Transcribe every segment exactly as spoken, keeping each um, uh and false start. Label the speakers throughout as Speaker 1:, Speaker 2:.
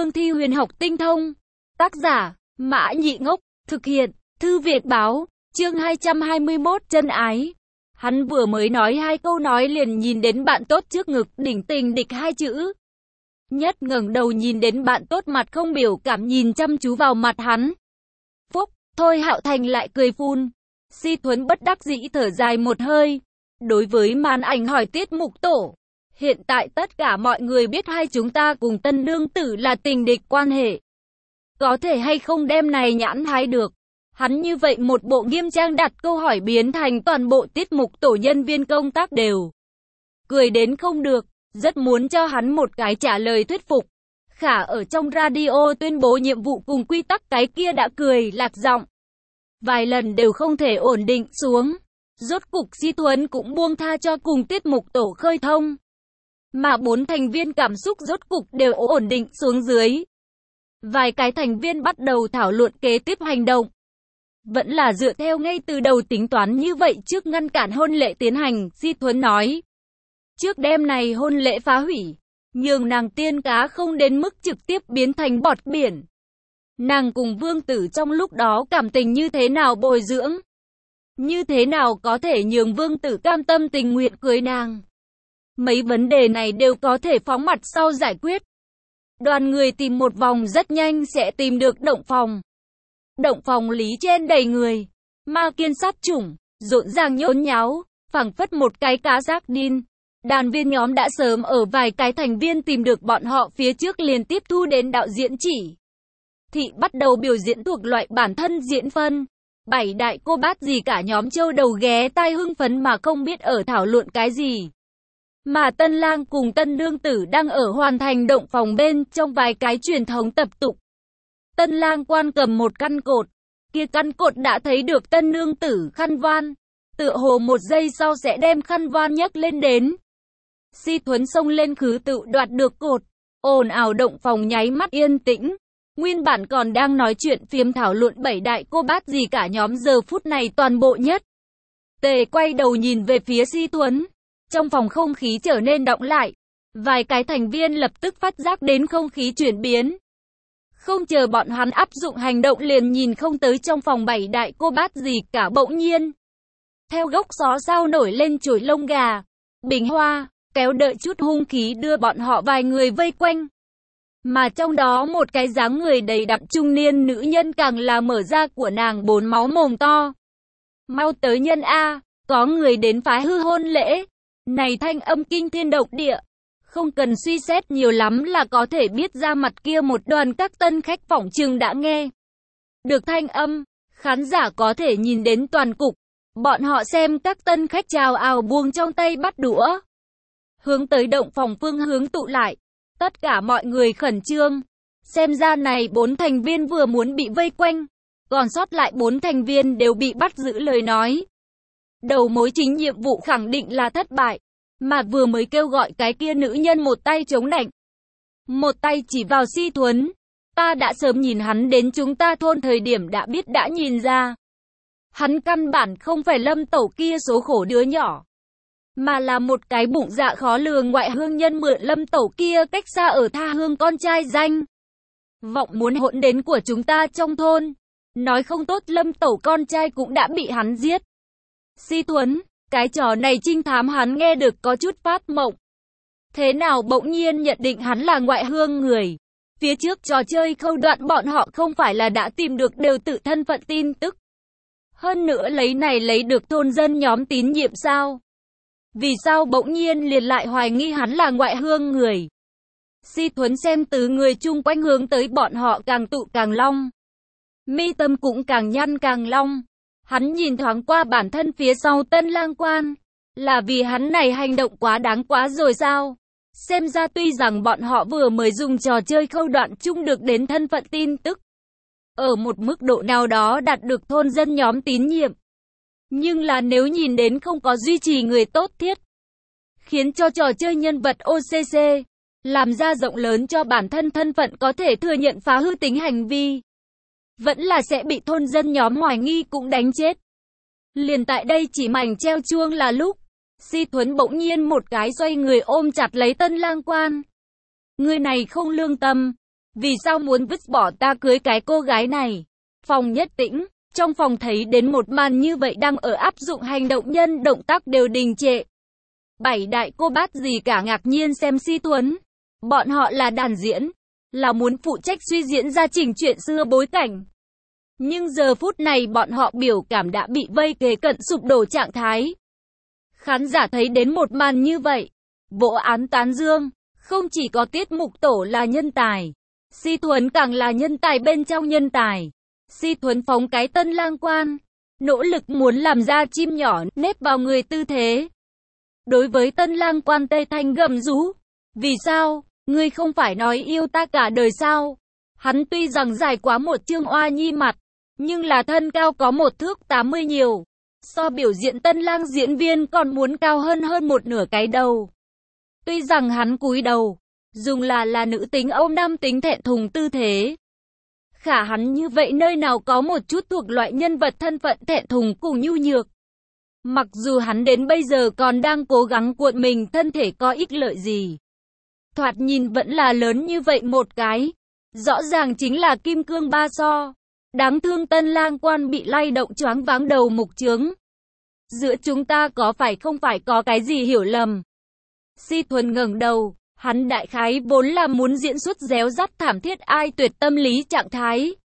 Speaker 1: cương thi huyền học tinh thông. Tác giả, Mã Nhị Ngốc, thực hiện, Thư Việt Báo, chương hai trăm hai mươi mốt, chân ái. Hắn vừa mới nói hai câu nói liền nhìn đến bạn tốt trước ngực, đỉnh tình địch hai chữ. Nhất ngẩng đầu nhìn đến bạn tốt mặt không biểu cảm nhìn chăm chú vào mặt hắn. Phúc, thôi Hạo Thành lại cười phun. Si Thuấn bất đắc dĩ thở dài một hơi. Đối với màn ảnh hỏi tiết mục tổ, hiện tại tất cả mọi người biết hai chúng ta cùng tân nương tử là tình địch quan hệ. Có thể hay không đem này nhãn hái được. Hắn như vậy một bộ nghiêm trang đặt câu hỏi biến thành toàn bộ tiết mục tổ nhân viên công tác đều cười đến không được, rất muốn cho hắn một cái trả lời thuyết phục. Khả ở trong radio tuyên bố nhiệm vụ cùng quy tắc cái kia đã cười lạc giọng. Vài lần đều không thể ổn định xuống. Rốt cục Si Thuấn cũng buông tha cho cùng tiết mục tổ khơi thông. Mà bốn thành viên cảm xúc rốt cục đều ổn định xuống dưới. Vài cái thành viên bắt đầu thảo luận kế tiếp hành động. Vẫn là dựa theo ngay từ đầu tính toán như vậy trước ngăn cản hôn lễ tiến hành, Si Thuấn nói. Trước đêm này hôn lễ phá hủy, nhường nàng tiên cá không đến mức trực tiếp biến thành bọt biển. Nàng cùng vương tử trong lúc đó cảm tình như thế nào bồi dưỡng? Như thế nào có thể nhường vương tử cam tâm tình nguyện cưới nàng? Mấy vấn đề này đều có thể phóng mặt sau giải quyết. Đoàn người tìm một vòng rất nhanh sẽ tìm được động phòng. Động phòng lý trên đầy người. Ma kiên sát chủng, rộn ràng nhốn nháo, phảng phất một cái cá rác đin. Đàn viên nhóm đã sớm ở vài cái thành viên tìm được bọn họ phía trước liền tiếp thu đến đạo diễn chỉ. Thị bắt đầu biểu diễn thuộc loại bản thân diễn phân. Bảy đại cô bát gì cả nhóm châu đầu ghé tai hưng phấn mà không biết ở thảo luận cái gì. Mà tân lang cùng tân nương tử đang ở hoàn thành động phòng bên trong vài cái truyền thống tập tục. Tân lang quan cầm một căn cột, kia căn cột đã thấy được tân nương tử khăn voan. Tựa hồ một giây sau sẽ đem khăn voan nhấc lên đến. Si Thuấn xông lên khứ tự đoạt được cột, ồn ào động phòng nháy mắt yên tĩnh. Nguyên bản còn đang nói chuyện phiếm thảo luận bảy đại cô bát gì cả nhóm giờ phút này toàn bộ nhất. Tề quay đầu nhìn về phía Si Thuấn. Trong phòng không khí trở nên đọng lại. Vài cái thành viên lập tức phát giác đến không khí chuyển biến. Không chờ bọn hắn áp dụng hành động liền nhìn không tới trong phòng bảy đại cô bát gì cả bỗng nhiên. Theo gốc xó sao nổi lên chổi lông gà, bình hoa, kéo đợi chút hung khí đưa bọn họ vài người vây quanh. Mà trong đó một cái dáng người đầy đặn trung niên nữ nhân càng là mở ra của nàng bốn máu mồm to. Mau tới nhân A, có người đến phá hư hôn lễ. Này thanh âm kinh thiên động địa. Không cần suy xét nhiều lắm là có thể biết ra mặt kia một đoàn các tân khách phỏng chừng đã nghe được thanh âm. Khán giả có thể nhìn đến toàn cục. Bọn họ xem các tân khách chào ào buông trong tay bắt đũa. Hướng tới động phòng phương hướng tụ lại. Tất cả mọi người khẩn trương. Xem ra này bốn thành viên vừa muốn bị vây quanh. Còn sót lại bốn thành viên đều bị bắt giữ lời nói. Đầu mối chính nhiệm vụ khẳng định là thất bại. Mà vừa mới kêu gọi cái kia nữ nhân một tay chống nạnh. Một tay chỉ vào Si Thuấn. Ta đã sớm nhìn hắn đến chúng ta thôn thời điểm đã biết đã nhìn ra. Hắn căn bản không phải Lâm Tẩu kia số khổ đứa nhỏ. Mà là một cái bụng dạ khó lường ngoại hương nhân mượn Lâm Tẩu kia cách xa ở tha hương con trai danh. Vọng muốn hỗn đến của chúng ta trong thôn. Nói không tốt Lâm Tẩu con trai cũng đã bị hắn giết. Si Thuấn, cái trò này trinh thám hắn nghe được có chút phát mộng. Thế nào bỗng nhiên nhận định hắn là ngoại hương người. Phía trước trò chơi khâu đoạn bọn họ không phải là đã tìm được đều tự thân phận tin tức. Hơn nữa lấy này lấy được thôn dân nhóm tín nhiệm sao? Vì sao bỗng nhiên liền lại hoài nghi hắn là ngoại hương người? Si Thuấn xem từ người chung quanh hướng tới bọn họ càng tụ càng long. Mi tâm cũng càng nhăn càng long. Hắn nhìn thoáng qua bản thân phía sau tân lang quan. Là vì hắn này hành động quá đáng quá rồi sao? Xem ra tuy rằng bọn họ vừa mới dùng trò chơi khâu đoạn chung được đến thân phận tin tức. Ở một mức độ nào đó đạt được thôn dân nhóm tín nhiệm. Nhưng là nếu nhìn đến không có duy trì người tốt thiết. Khiến cho trò chơi nhân vật ô xê xê. Làm ra rộng lớn cho bản thân thân phận có thể thừa nhận phá hư tính hành vi. Vẫn là sẽ bị thôn dân nhóm hoài nghi cũng đánh chết. Liền tại đây chỉ mảnh treo chuông là lúc. Si Thuấn bỗng nhiên một cái xoay người ôm chặt lấy tân lang quan. Người này không lương tâm. Vì sao muốn vứt bỏ ta cưới cái cô gái này? Phòng nhất tĩnh, trong phòng thấy đến một màn như vậy đang ở áp dụng hành động nhân động tác đều đình trệ. Bảy đại cô bát gì cả ngạc nhiên xem Si Tuấn. Bọn họ là đàn diễn, là muốn phụ trách suy diễn ra trình chuyện xưa bối cảnh. Nhưng giờ phút này bọn họ biểu cảm đã bị vây kế cận sụp đổ trạng thái. Khán giả thấy đến một màn như vậy, vỗ án tán dương, không chỉ có tiết mục tổ là nhân tài, Si Thuấn càng là nhân tài bên trong nhân tài. Si Thuấn phóng cái Tân Lang Quan, nỗ lực muốn làm ra chim nhỏ nếp vào người tư thế. Đối với Tân Lang Quan Tây Thanh gầm rú, vì sao, ngươi không phải nói yêu ta cả đời sao? Hắn tuy rằng dài quá một chương oa nhi mặt, nhưng là thân cao có một thước tám mươi nhiều. So biểu diễn Tân Lang diễn viên còn muốn cao hơn hơn một nửa cái đầu. Tuy rằng hắn cúi đầu, dùng là là nữ tính ôm nam tính thẹn thùng tư thế. Khả hắn như vậy nơi nào có một chút thuộc loại nhân vật thân phận thẹn thùng cùng nhu nhược. Mặc dù hắn đến bây giờ còn đang cố gắng cuộn mình thân thể có ích lợi gì. Thoạt nhìn vẫn là lớn như vậy một cái. Rõ ràng chính là kim cương ba so. Đáng thương Tân Lang Quan bị lay động choáng váng đầu mục trướng. Giữa chúng ta có phải không phải có cái gì hiểu lầm? Si Thuần ngẩng đầu, hắn đại khái vốn là muốn diễn xuất réo rắt thảm thiết ai tuyệt tâm lý trạng thái.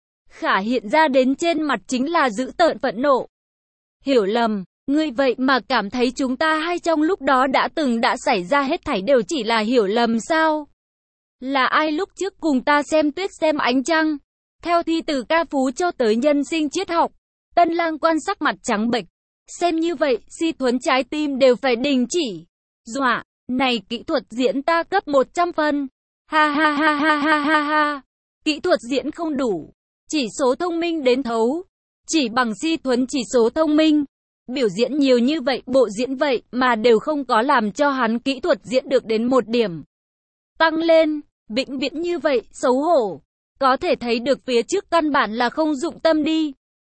Speaker 1: Khả hiện ra đến trên mặt chính là dữ tợn phẫn nộ. Hiểu lầm, ngươi vậy mà cảm thấy chúng ta hay trong lúc đó đã từng đã xảy ra hết thảy đều chỉ là hiểu lầm sao? Là ai lúc trước cùng ta xem tuyết xem ánh trăng? Theo thi từ ca phú cho tới nhân sinh triết học, Tân Lang Quan sắc mặt trắng bệch. Xem như vậy, Si Thuấn trái tim đều phải đình chỉ. Dọa, này kỹ thuật diễn ta cấp một trăm phân. Ha ha ha ha ha ha ha. Kỹ thuật diễn không đủ. Chỉ số thông minh đến thấu. Chỉ bằng Si Thuấn chỉ số thông minh. Biểu diễn nhiều như vậy, bộ diễn vậy mà đều không có làm cho hắn kỹ thuật diễn được đến một điểm. Tăng lên, vĩnh viễn như vậy, xấu hổ. Có thể thấy được phía trước căn bản là không dụng tâm đi.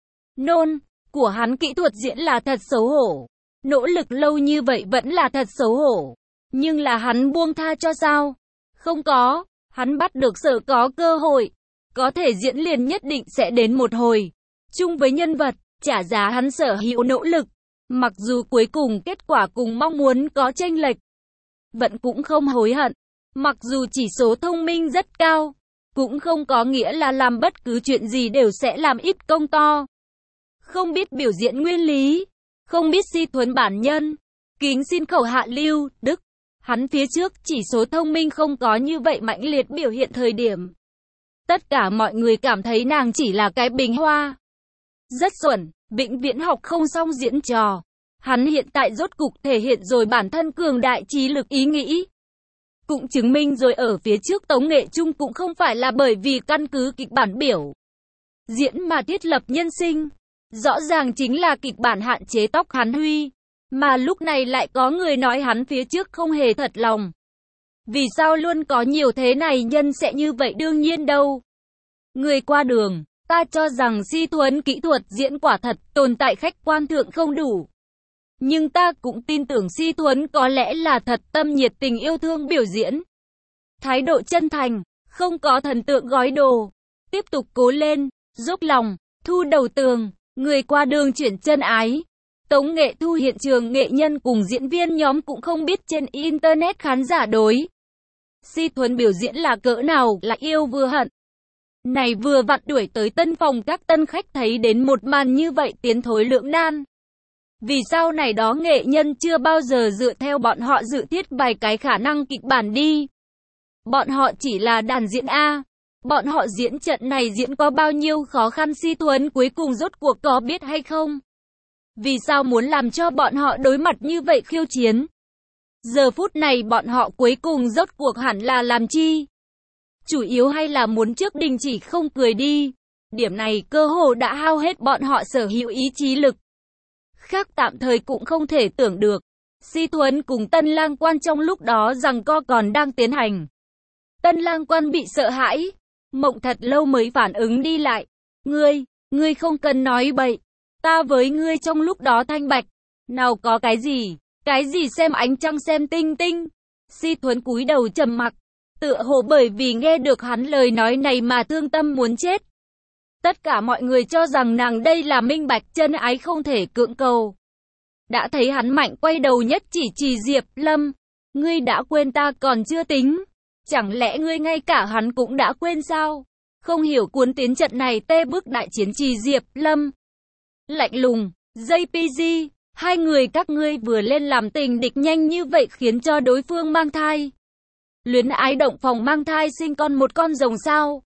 Speaker 1: Nôn, của hắn kỹ thuật diễn là thật xấu hổ. Nỗ lực lâu như vậy vẫn là thật xấu hổ. Nhưng là hắn buông tha cho sao? Không có, hắn bắt được sở có cơ hội. Có thể diễn liền nhất định sẽ đến một hồi. Chung với nhân vật, trả giá hắn sở hữu nỗ lực. Mặc dù cuối cùng kết quả cùng mong muốn có chênh lệch. Vẫn cũng không hối hận. Mặc dù chỉ số thông minh rất cao. Cũng không có nghĩa là làm bất cứ chuyện gì đều sẽ làm ít công to. Không biết biểu diễn nguyên lý. Không biết Si Thuấn bản nhân. Kính xin khẩu hạ lưu, Đức. Hắn phía trước chỉ số thông minh không có như vậy mãnh liệt biểu hiện thời điểm. Tất cả mọi người cảm thấy nàng chỉ là cái bình hoa. Rất xuẩn, vĩnh viễn học không xong diễn trò. Hắn hiện tại rốt cục thể hiện rồi bản thân cường đại trí lực ý nghĩ. Cũng chứng minh rồi ở phía trước tống nghệ chung cũng không phải là bởi vì căn cứ kịch bản biểu diễn mà thiết lập nhân sinh. Rõ ràng chính là kịch bản hạn chế tóc hắn huy. Mà lúc này lại có người nói hắn phía trước không hề thật lòng. Vì sao luôn có nhiều thế này nhân sẽ như vậy đương nhiên đâu. Người qua đường, ta cho rằng Si Thuấn kỹ thuật diễn quả thật tồn tại khách quan thượng không đủ. Nhưng ta cũng tin tưởng Si Thuấn có lẽ là thật tâm nhiệt tình yêu thương biểu diễn. Thái độ chân thành, không có thần tượng gói đồ. Tiếp tục cố lên, dốc lòng, thu đầu tường, người qua đường chuyển chân ái. Tống nghệ thu hiện trường nghệ nhân cùng diễn viên nhóm cũng không biết trên internet khán giả đối. Si Thuấn biểu diễn là cỡ nào là yêu vừa hận. Này vừa vặn đuổi tới tân phòng các tân khách thấy đến một màn như vậy tiến thối lưỡng nan. Vì sao này đó nghệ nhân chưa bao giờ dựa theo bọn họ dự thiết vài cái khả năng kịch bản đi. Bọn họ chỉ là đàn diễn A. Bọn họ diễn trận này diễn có bao nhiêu khó khăn Si Thuấn cuối cùng rốt cuộc có biết hay không? Vì sao muốn làm cho bọn họ đối mặt như vậy khiêu chiến? Giờ phút này bọn họ cuối cùng rốt cuộc hẳn là làm chi? Chủ yếu hay là muốn trước đình chỉ không cười đi? Điểm này cơ hồ đã hao hết bọn họ sở hữu ý chí lực. Khác tạm thời cũng không thể tưởng được. Si Thuấn cùng Tân Lang Quan trong lúc đó giằng co còn đang tiến hành. Tân Lang Quan bị sợ hãi. Mộng thật lâu mới phản ứng đi lại. Ngươi, ngươi không cần nói bậy. Ta với ngươi trong lúc đó thanh bạch. Nào có cái gì, cái gì xem ánh trăng xem tinh tinh. Si Thuấn cúi đầu trầm mặc. tựa hồ bởi vì nghe được hắn lời nói này mà thương tâm muốn chết. Tất cả mọi người cho rằng nàng đây là minh bạch chân ái không thể cưỡng cầu. Đã thấy hắn mạnh quay đầu nhất chỉ chỉ Diệp Lâm. Ngươi đã quên ta còn chưa tính. Chẳng lẽ ngươi ngay cả hắn cũng đã quên sao? Không hiểu cuốn tiến trận này tê bước đại chiến trì Diệp Lâm. Lạnh lùng, gi pê giê, hai người các ngươi vừa lên làm tình địch nhanh như vậy khiến cho đối phương mang thai. Luyến ái động phòng mang thai sinh con một con rồng sao?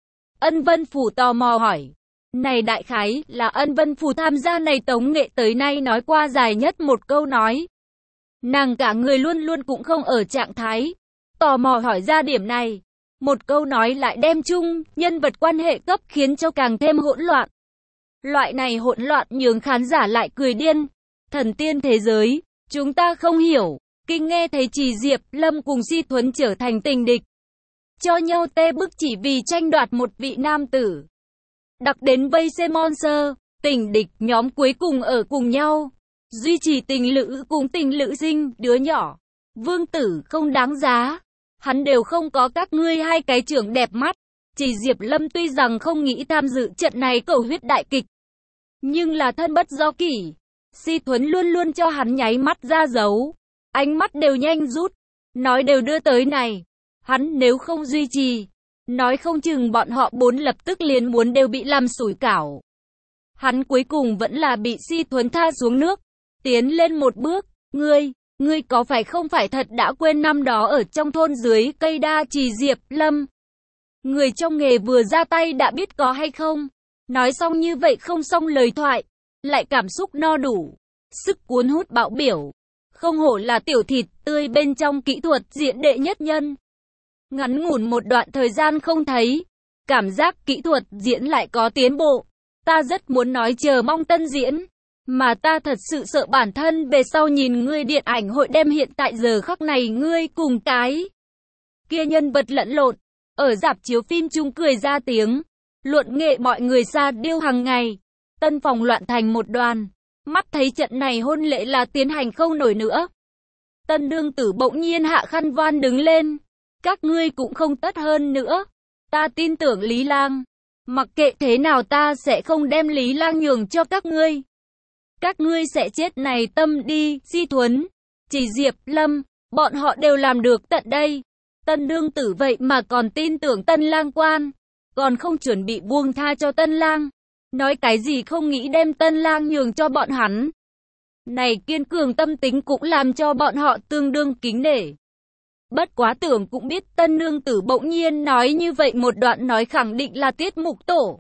Speaker 1: Ân Vân Phủ tò mò hỏi. Này đại khái là Ân Vân Phủ tham gia này tống nghệ tới nay nói qua dài nhất một câu nói. Nàng cả người luôn luôn cũng không ở trạng thái. Tò mò hỏi ra điểm này. Một câu nói lại đem chung, nhân vật quan hệ cấp khiến cho càng thêm hỗn loạn. Loại này hỗn loạn nhường khán giả lại cười điên. Thần tiên thế giới, chúng ta không hiểu. Kinh nghe thấy Trì Diệp Lâm cùng Si Thuấn trở thành tình địch. Cho nhau tê bức chỉ vì tranh đoạt một vị nam tử. Đặc đến vây xem monster, tình địch nhóm cuối cùng ở cùng nhau. Duy trì tình lữ cùng tình lữ sinh, đứa nhỏ. Vương tử không đáng giá. Hắn đều không có các ngươi hai cái trưởng đẹp mắt. Trì Diệp Lâm tuy rằng không nghĩ tham dự trận này cầu huyết đại kịch. Nhưng là thân bất do kỷ. Si Thuấn luôn luôn cho hắn nháy mắt ra dấu. Ánh mắt đều nhanh rút. Nói đều đưa tới này. Hắn nếu không duy trì. Nói không chừng bọn họ bốn lập tức liền muốn đều bị làm sủi cảo. Hắn cuối cùng vẫn là bị Si Thuấn tha xuống nước. Tiến lên một bước. Ngươi, ngươi có phải không phải thật đã quên năm đó ở trong thôn dưới cây đa Trì Diệp Lâm. Người trong nghề vừa ra tay đã biết có hay không. Nói xong như vậy không xong lời thoại. Lại cảm xúc no đủ. Sức cuốn hút bạo biểu. Không hổ là tiểu thịt tươi bên trong kỹ thuật diễn đệ nhất nhân. Ngắn ngủn một đoạn thời gian không thấy. Cảm giác kỹ thuật diễn lại có tiến bộ. Ta rất muốn nói chờ mong tân diễn. Mà ta thật sự sợ bản thân về sau nhìn ngươi điện ảnh hội đem hiện tại giờ khắc này ngươi cùng cái kia nhân vật lẫn lộn. Ở rạp chiếu phim chung cười ra tiếng. Luận nghệ mọi người xa điêu hàng ngày. Tân phòng loạn thành một đoàn. Mắt thấy trận này hôn lễ là tiến hành không nổi nữa. Tân đương tử bỗng nhiên hạ khăn voan đứng lên. Các ngươi cũng không tất hơn nữa. Ta tin tưởng Lý Lang. Mặc kệ thế nào ta sẽ không đem Lý Lang nhường cho các ngươi. Các ngươi sẽ chết này tâm đi, Si Thuấn, Trì Diệp Lâm, bọn họ đều làm được tận đây. Tân đương tử vậy mà còn tin tưởng Tân Lang quan. Còn không chuẩn bị buông tha cho Tân Lang. Nói cái gì không nghĩ đem Tân Lang nhường cho bọn hắn. Này kiên cường tâm tính cũng làm cho bọn họ tương đương kính nể. Bất quá tưởng cũng biết Tân nương tử bỗng nhiên nói như vậy một đoạn nói khẳng định là tiết mục tổ.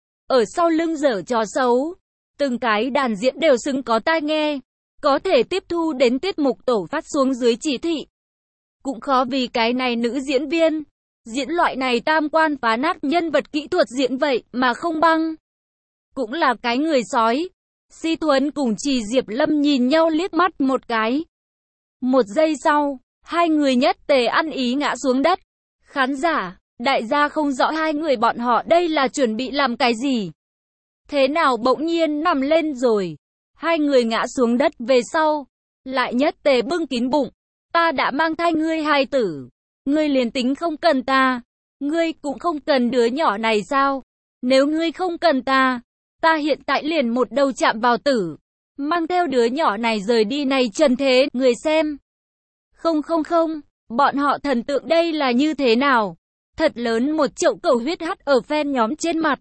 Speaker 1: Ở sau lưng dở trò xấu. Từng cái đàn diễn đều xứng có tai nghe. Có thể tiếp thu đến tiết mục tổ phát xuống dưới chỉ thị. Cũng khó vì cái này nữ diễn viên. Diễn loại này tam quan phá nát nhân vật kỹ thuật diễn vậy mà không băng. Cũng là cái người sói. Si Thuấn cùng Trì Diệp Lâm nhìn nhau liếc mắt một cái. Một giây sau, hai người nhất tề ăn ý ngã xuống đất. Khán giả, đại gia không rõ hai người bọn họ đây là chuẩn bị làm cái gì. Thế nào bỗng nhiên nằm lên rồi. Hai người ngã xuống đất về sau. Lại nhất tề bưng kín bụng. Ta đã mang thai ngươi hai tử. Ngươi liền tính không cần ta. Ngươi cũng không cần đứa nhỏ này sao? Nếu ngươi không cần ta. Ta hiện tại liền một đầu chạm vào tử. Mang theo đứa nhỏ này rời đi này trần thế. Người xem. Không không không. Bọn họ thần tượng đây là như thế nào? Thật lớn một chậu cầu huyết hắt ở fan nhóm trên mặt.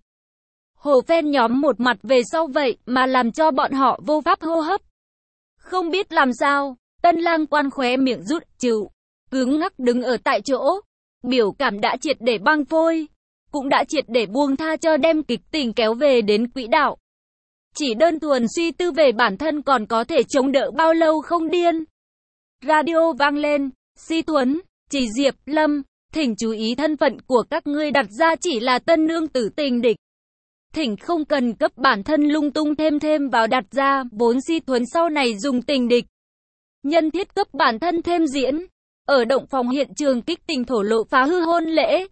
Speaker 1: Hồ fan nhóm một mặt về sau vậy mà làm cho bọn họ vô pháp hô hấp. Không biết làm sao. Tân Lang quan khóe miệng rút chịu. Cứng ngắc đứng ở tại chỗ. Biểu cảm đã triệt để băng phôi. Cũng đã triệt để buông tha cho đem kịch tình kéo về đến quỹ đạo. Chỉ đơn thuần suy tư về bản thân còn có thể chống đỡ bao lâu không điên. Radio vang lên. Si Thuấn, Trì Diệp Lâm, thỉnh chú ý thân phận của các ngươi đặt ra chỉ là tân nương tử tình địch. Thỉnh không cần cấp bản thân lung tung thêm thêm vào đặt ra, vốn Si Thuấn sau này dùng tình địch. Nhân thiết cấp bản thân thêm diễn. Ở động phòng hiện trường kích tình thổ lộ phá hư hôn lễ.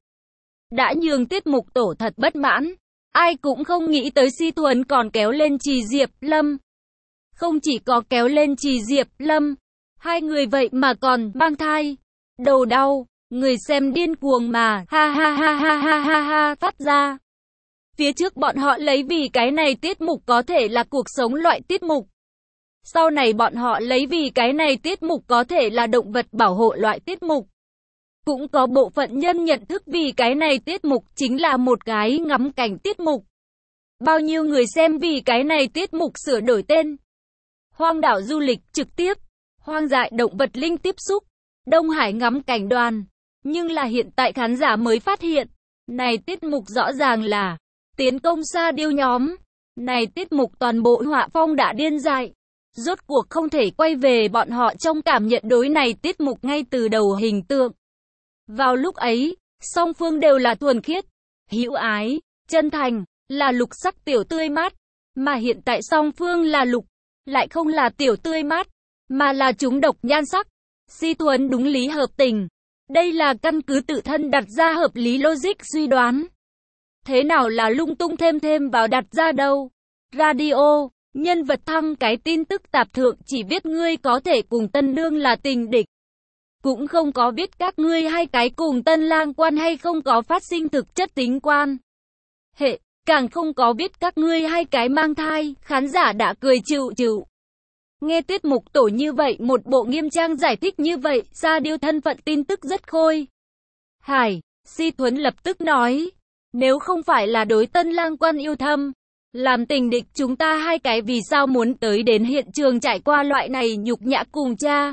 Speaker 1: Đã nhường tiết mục tổ thật bất mãn. Ai cũng không nghĩ tới Si Thuấn còn kéo lên Trì Diệp Lâm. Không chỉ có kéo lên Trì Diệp Lâm. Hai người vậy mà còn mang thai. Đầu đau. Người xem điên cuồng mà ha ha ha ha ha ha ha phát ra. Phía trước bọn họ lấy vì cái này tiết mục có thể là cuộc sống loại tiết mục. Sau này bọn họ lấy vì cái này tiết mục có thể là động vật bảo hộ loại tiết mục. Cũng có bộ phận nhân nhận thức vì cái này tiết mục chính là một cái ngắm cảnh tiết mục. Bao nhiêu người xem vì cái này tiết mục sửa đổi tên. Hoang đảo du lịch trực tiếp, hoang dại động vật linh tiếp xúc, Đông Hải ngắm cảnh đoàn. Nhưng là hiện tại khán giả mới phát hiện, này tiết mục rõ ràng là tiến công Sa Điêu nhóm. Này tiết mục toàn bộ họa phong đã điên dại. Rốt cuộc không thể quay về bọn họ trong cảm nhận đối này tiết mục ngay từ đầu hình tượng. Vào lúc ấy, song phương đều là thuần khiết, hữu ái, chân thành, là lục sắc tiểu tươi mát. Mà hiện tại song phương là lục, lại không là tiểu tươi mát, mà là chúng độc nhan sắc. Si thuần đúng lý hợp tình. Đây là căn cứ tự thân đặt ra hợp lý logic suy đoán. Thế nào là lung tung thêm thêm vào đặt ra đâu? Radio, nhân vật thăng cái tin tức tạp thượng chỉ viết ngươi có thể cùng tân nương là tình địch. Cũng không có viết các ngươi hai cái cùng tân lang quan hay không có phát sinh thực chất tính quan hệ, càng không có viết các ngươi hai cái mang thai, khán giả đã cười chịu chịu. Nghe tiết mục tổ như vậy một bộ nghiêm trang giải thích như vậy, Sa Điêu thân phận tin tức rất khôi. Hải, Si Thuấn lập tức nói, nếu không phải là đối tân lang quan yêu thâm, làm tình địch chúng ta hai cái vì sao muốn tới đến hiện trường trải qua loại này nhục nhã cùng cha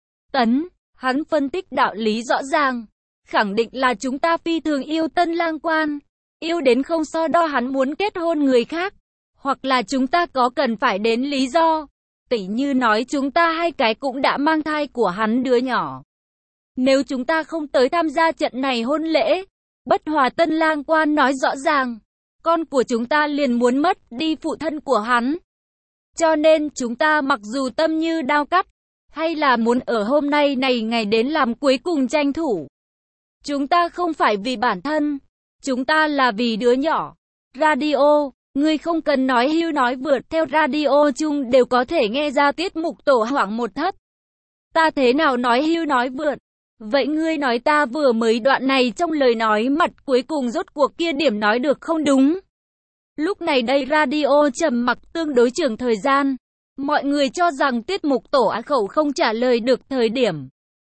Speaker 1: tấn. Hắn phân tích đạo lý rõ ràng, khẳng định là chúng ta phi thường yêu tân lang quan, yêu đến không so đo hắn muốn kết hôn người khác, hoặc là chúng ta có cần phải đến lý do, tỉ như nói chúng ta hai cái cũng đã mang thai của hắn đứa nhỏ. Nếu chúng ta không tới tham gia trận này hôn lễ, bất hòa tân lang quan nói rõ ràng, con của chúng ta liền muốn mất đi phụ thân của hắn. Cho nên chúng ta mặc dù tâm như đao cắt, hay là muốn ở hôm nay này ngày đến làm cuối cùng tranh thủ. Chúng ta không phải vì bản thân, chúng ta là vì đứa nhỏ. Radio, ngươi không cần nói hưu nói vượt, theo radio chung đều có thể nghe ra tiết mục tổ hoảng một thất. Ta thế nào nói hưu nói vượt? Vậy ngươi nói ta vừa mới đoạn này trong lời nói mặt cuối cùng rốt cuộc kia điểm nói được không đúng? Lúc này đây radio trầm mặc tương đối trường thời gian. Mọi người cho rằng tiết mục tổ á khẩu không trả lời được thời điểm.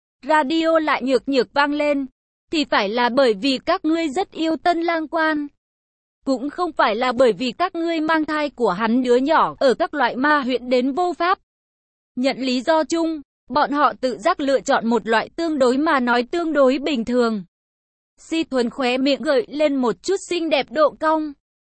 Speaker 1: Radio lại nhược nhược vang lên. Thì phải là bởi vì các ngươi rất yêu tân lang quan. Cũng không phải là bởi vì các ngươi mang thai của hắn đứa nhỏ ở các loại ma huyện đến vô pháp. Nhận lý do chung, bọn họ tự giác lựa chọn một loại tương đối mà nói tương đối bình thường. Si Thuần khóe miệng gợi lên một chút xinh đẹp độ cong.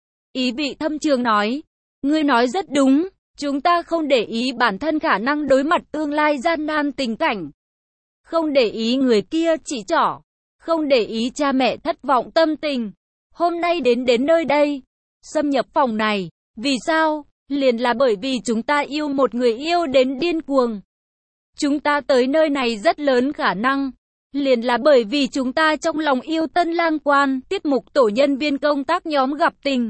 Speaker 1: Ý vị thâm trường nói, ngươi nói rất đúng. Chúng ta không để ý bản thân khả năng đối mặt tương lai gian nan tình cảnh. Không để ý người kia chỉ trỏ. Không để ý cha mẹ thất vọng tâm tình. Hôm nay đến đến nơi đây, xâm nhập phòng này. Vì sao? Liền là bởi vì chúng ta yêu một người yêu đến điên cuồng. Chúng ta tới nơi này rất lớn khả năng. Liền là bởi vì chúng ta trong lòng yêu tân lang quan. Tiết mục tổ nhân viên công tác nhóm gặp tình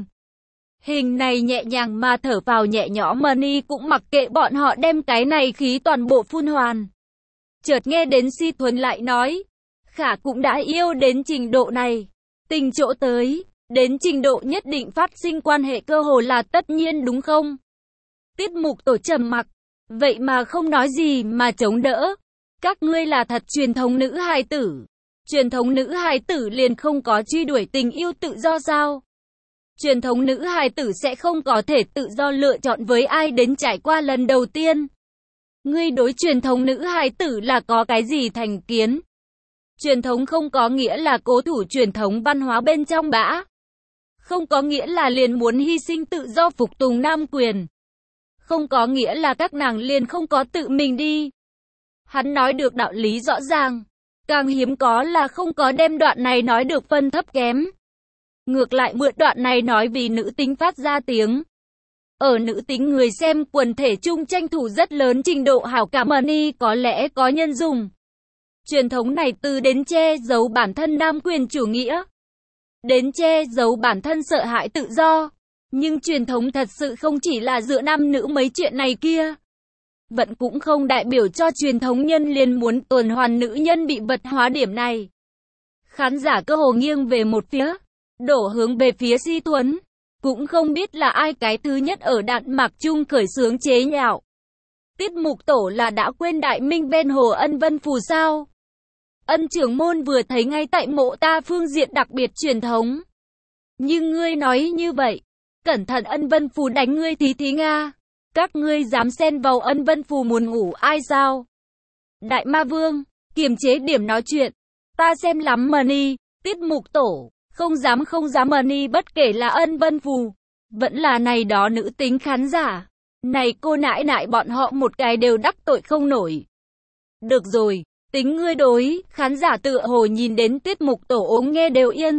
Speaker 1: hình này nhẹ nhàng mà thở vào nhẹ nhõm, Money cũng mặc kệ bọn họ đem cái này khí toàn bộ phun hoàn. Chợt nghe đến Si Thuần lại nói, Khả cũng đã yêu đến trình độ này, tình chỗ tới, đến trình độ nhất định phát sinh quan hệ cơ hồ là tất nhiên đúng không? Tiết mục tổ trầm mặc, vậy mà không nói gì mà chống đỡ. Các ngươi là thật truyền thống nữ hài tử. Truyền thống nữ hài tử liền không có truy đuổi tình yêu tự do sao? Truyền thống nữ hài tử sẽ không có thể tự do lựa chọn với ai đến trải qua lần đầu tiên. Ngươi đối truyền thống nữ hài tử là có cái gì thành kiến? Truyền thống không có nghĩa là cố thủ truyền thống văn hóa bên trong bã. Không có nghĩa là liền muốn hy sinh tự do phục tùng nam quyền. Không có nghĩa là các nàng liền không có tự mình đi. Hắn nói được đạo lý rõ ràng. Càng hiếm có là không có đem đoạn này nói được phân thấp kém. Ngược lại mượn đoạn này nói vì nữ tính phát ra tiếng. Ở nữ tính người xem quần thể chung tranh thủ rất lớn trình độ hảo cảm, Money có lẽ có nhân dùng. Truyền thống này từ đến che giấu bản thân nam quyền chủ nghĩa, đến che giấu bản thân sợ hãi tự do. Nhưng truyền thống thật sự không chỉ là giữa nam nữ mấy chuyện này kia. Vẫn cũng không đại biểu cho truyền thống nhân liền muốn tuần hoàn nữ nhân bị vật hóa điểm này. Khán giả cơ hồ nghiêng về một phía, đổ hướng về phía Si Thuấn. Cũng không biết là ai cái thứ nhất ở Đạn Mạc Trung khởi xướng chế nhạo. Tiết mục tổ là đã quên Đại Minh bên Hồ Ân Vân Phù sao? Ân trưởng môn vừa thấy ngay tại mộ ta phương diện đặc biệt truyền thống. Nhưng ngươi nói như vậy, cẩn thận Ân Vân Phù đánh ngươi tí tí Nga. Các ngươi dám xen vào Ân Vân Phù muốn ngủ ai sao? Đại Ma Vương, kiềm chế điểm nói chuyện. Ta xem lắm money, tiết mục tổ, không dám không dám money bất kể là Ân Vân Phù, vẫn là này đó nữ tính khán giả. Này cô nãi nãi bọn họ một cái đều đắc tội không nổi. Được rồi, tính ngươi đối, khán giả tựa hồ nhìn đến tiết mục tổ ốm nghe đều yên.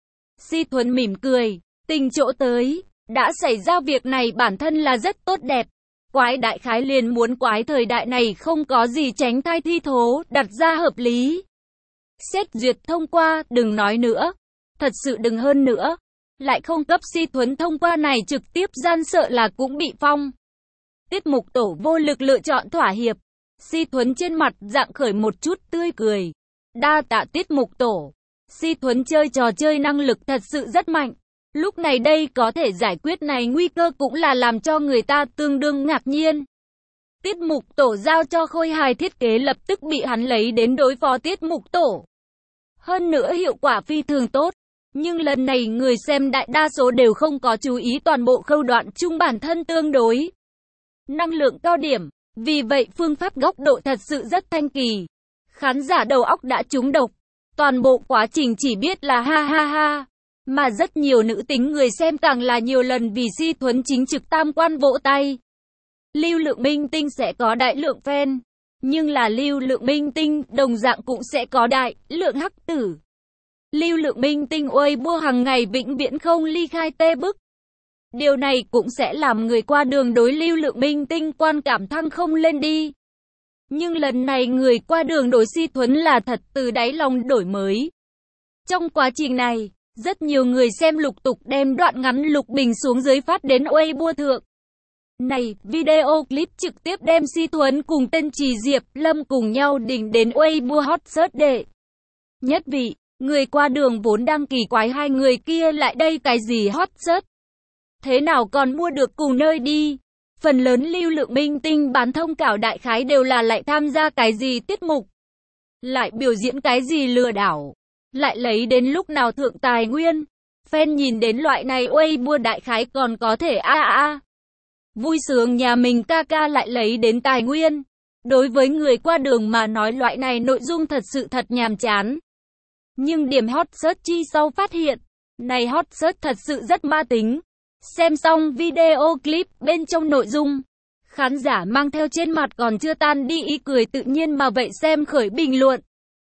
Speaker 1: Si Thuấn mỉm cười, tình chỗ tới, đã xảy ra việc này bản thân là rất tốt đẹp. Quái đại khái liền muốn quái thời đại này không có gì tránh thai thi thố, đặt ra hợp lý. Xét duyệt thông qua, đừng nói nữa. Thật sự đừng hơn nữa. Lại không cấp Si Thuấn thông qua này trực tiếp gian sợ là cũng bị phong. Tiết mục tổ vô lực lựa chọn thỏa hiệp. Si Thuấn trên mặt dạng khởi một chút tươi cười. Đa tạ tiết mục tổ. Si Thuấn chơi trò chơi năng lực thật sự rất mạnh. Lúc này đây có thể giải quyết này nguy cơ cũng là làm cho người ta tương đương ngạc nhiên. Tiết mục tổ giao cho Khôi Hài thiết kế lập tức bị hắn lấy đến đối phó tiết mục tổ. Hơn nữa hiệu quả phi thường tốt. Nhưng lần này người xem đại đa số đều không có chú ý toàn bộ khâu đoạn chung bản thân tương đối. Năng lượng cao điểm. Vì vậy phương pháp góc độ thật sự rất thanh kỳ. Khán giả đầu óc đã trúng độc. Toàn bộ quá trình chỉ biết là ha ha ha. Mà rất nhiều nữ tính người xem càng là nhiều lần vì Si Thuấn chính trực tam quan vỗ tay. Lưu lượng minh tinh sẽ có đại lượng fan. Nhưng là lưu lượng minh tinh đồng dạng cũng sẽ có đại lượng hắc tử. Lưu lượng minh tinh Weibo hàng ngày vĩnh viễn không ly khai tê bức. Điều này cũng sẽ làm người qua đường đối lưu lượng minh tinh quan cảm thăng không lên đi. Nhưng lần này người qua đường đối Si Thuấn là thật từ đáy lòng đổi mới. Trong quá trình này, rất nhiều người xem lục tục đem đoạn ngắn lục bình xuống dưới phát đến Weibo thượng. Này, video clip trực tiếp đem Si Thuấn cùng tên Trì Diệp Lâm cùng nhau đỉnh đến Weibo hot search đệ nhất vị. Người qua đường vốn đang kỳ quái hai người kia lại đây cái gì hot search. Thế nào còn mua được cùng nơi đi. Phần lớn lưu lượng minh tinh bán thông cáo đại khái đều là lại tham gia cái gì tiết mục. Lại biểu diễn cái gì lừa đảo. Lại lấy đến lúc nào thượng tài nguyên. Fan nhìn đến loại này Weibo đại khái còn có thể a a a. Vui sướng nhà mình ca ca lại lấy đến tài nguyên. Đối với người qua đường mà nói loại này nội dung thật sự thật nhàm chán. Nhưng điểm hot search chi sau phát hiện. Này hot search thật sự rất ma tính. Xem xong video clip bên trong nội dung. Khán giả mang theo trên mặt còn chưa tan đi ý cười tự nhiên mà vậy xem khởi bình luận.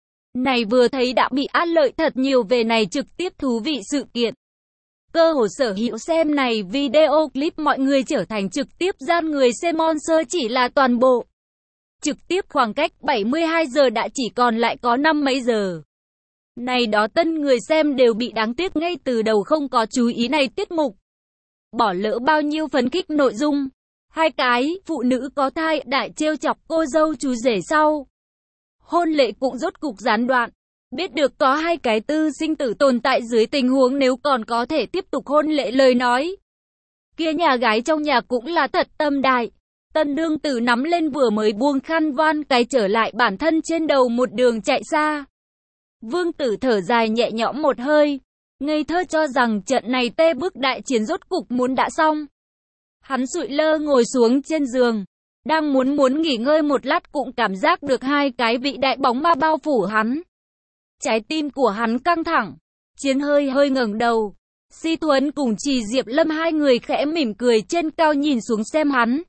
Speaker 1: Này vừa thấy đã bị át lợi thật nhiều về này trực tiếp thú vị sự kiện. Cơ hồ sở hữu xem này video clip mọi người trở thành trực tiếp gian người xem monster chỉ là toàn bộ. Trực tiếp khoảng cách bảy mươi hai giờ đã chỉ còn lại có năm mấy giờ. Này đó tân người xem đều bị đáng tiếc ngay từ đầu không có chú ý này tiết mục. Bỏ lỡ bao nhiêu phấn khích nội dung. Hai cái, phụ nữ có thai đại trêu chọc cô dâu chú rể sau. Hôn lễ cũng rốt cục gián đoạn. Biết được có hai cái tư sinh tử tồn tại dưới tình huống nếu còn có thể tiếp tục hôn lễ lời nói. Kia nhà gái trong nhà cũng là thật tâm đại. Tân đương tử nắm lên vừa mới buông khăn voan cái trở lại bản thân trên đầu một đường chạy xa. Vương tử thở dài nhẹ nhõm một hơi. Ngây thơ cho rằng trận này tê bức đại chiến rốt cục muốn đã xong. Hắn sụi lơ ngồi xuống trên giường. Đang muốn muốn nghỉ ngơi một lát cũng cảm giác được hai cái vị đại bóng ma bao phủ hắn. Trái tim của hắn căng thẳng. Chiến hơi hơi ngẩng đầu. Si Thuấn cùng Trì Diệp Lâm hai người khẽ mỉm cười trên cao nhìn xuống xem hắn.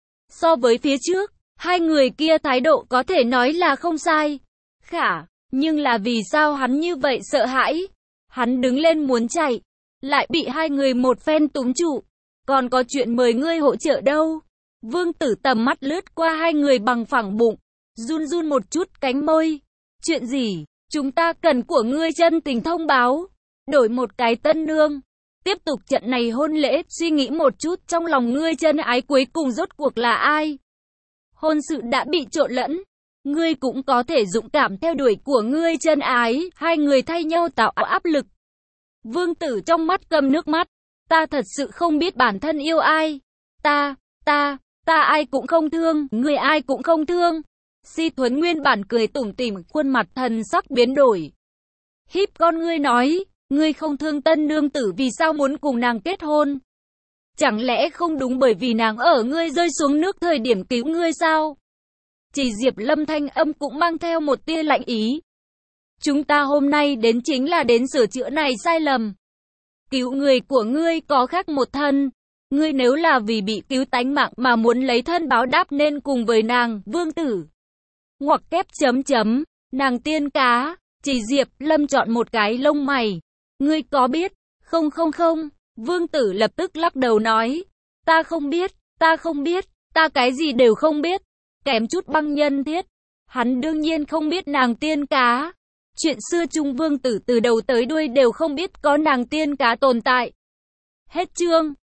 Speaker 1: So với phía trước, hai người kia thái độ có thể nói là không sai. Khả, nhưng là vì sao hắn như vậy sợ hãi? Hắn đứng lên muốn chạy, lại bị hai người một phen túm trụ. Còn có chuyện mời ngươi hỗ trợ đâu? Vương tử tầm mắt lướt qua hai người bằng phẳng bụng, run run một chút cánh môi. Chuyện gì? Chúng ta cần của ngươi chân tình thông báo. Đổi một cái tân nương. Tiếp tục trận này hôn lễ, suy nghĩ một chút trong lòng ngươi chân ái cuối cùng rốt cuộc là ai? Hôn sự đã bị trộn lẫn. ngươi cũng có thể dũng cảm theo đuổi của ngươi chân ái, hai người thay nhau tạo áp lực. Vương Tử trong mắt cầm nước mắt, ta thật sự không biết bản thân yêu ai, ta, ta, ta ai cũng không thương, người ai cũng không thương. Si Thuấn nguyên bản cười tủm tỉm, khuôn mặt thần sắc biến đổi. Híp con ngươi nói, ngươi không thương tân nương tử vì sao muốn cùng nàng kết hôn? Chẳng lẽ không đúng bởi vì nàng ở ngươi rơi xuống nước thời điểm cứu ngươi sao? Chỉ Diệp Lâm thanh âm cũng mang theo một tia lạnh ý. Chúng ta hôm nay đến chính là đến sửa chữa này sai lầm. Cứu người của ngươi có khác một thân. Ngươi nếu là vì bị cứu tánh mạng mà muốn lấy thân báo đáp nên cùng với nàng, Vương Tử. Ngoặc kép chấm chấm, nàng tiên cá. Chỉ Diệp Lâm chọn một cái lông mày. Ngươi có biết? Không không không. Vương Tử lập tức lắc đầu nói. Ta không biết, ta không biết, ta cái gì đều không biết. Kém chút băng nhân thiết. Hắn đương nhiên không biết nàng tiên cá. Chuyện xưa chung Vương Tử từ đầu tới đuôi đều không biết có nàng tiên cá tồn tại. Hết chương.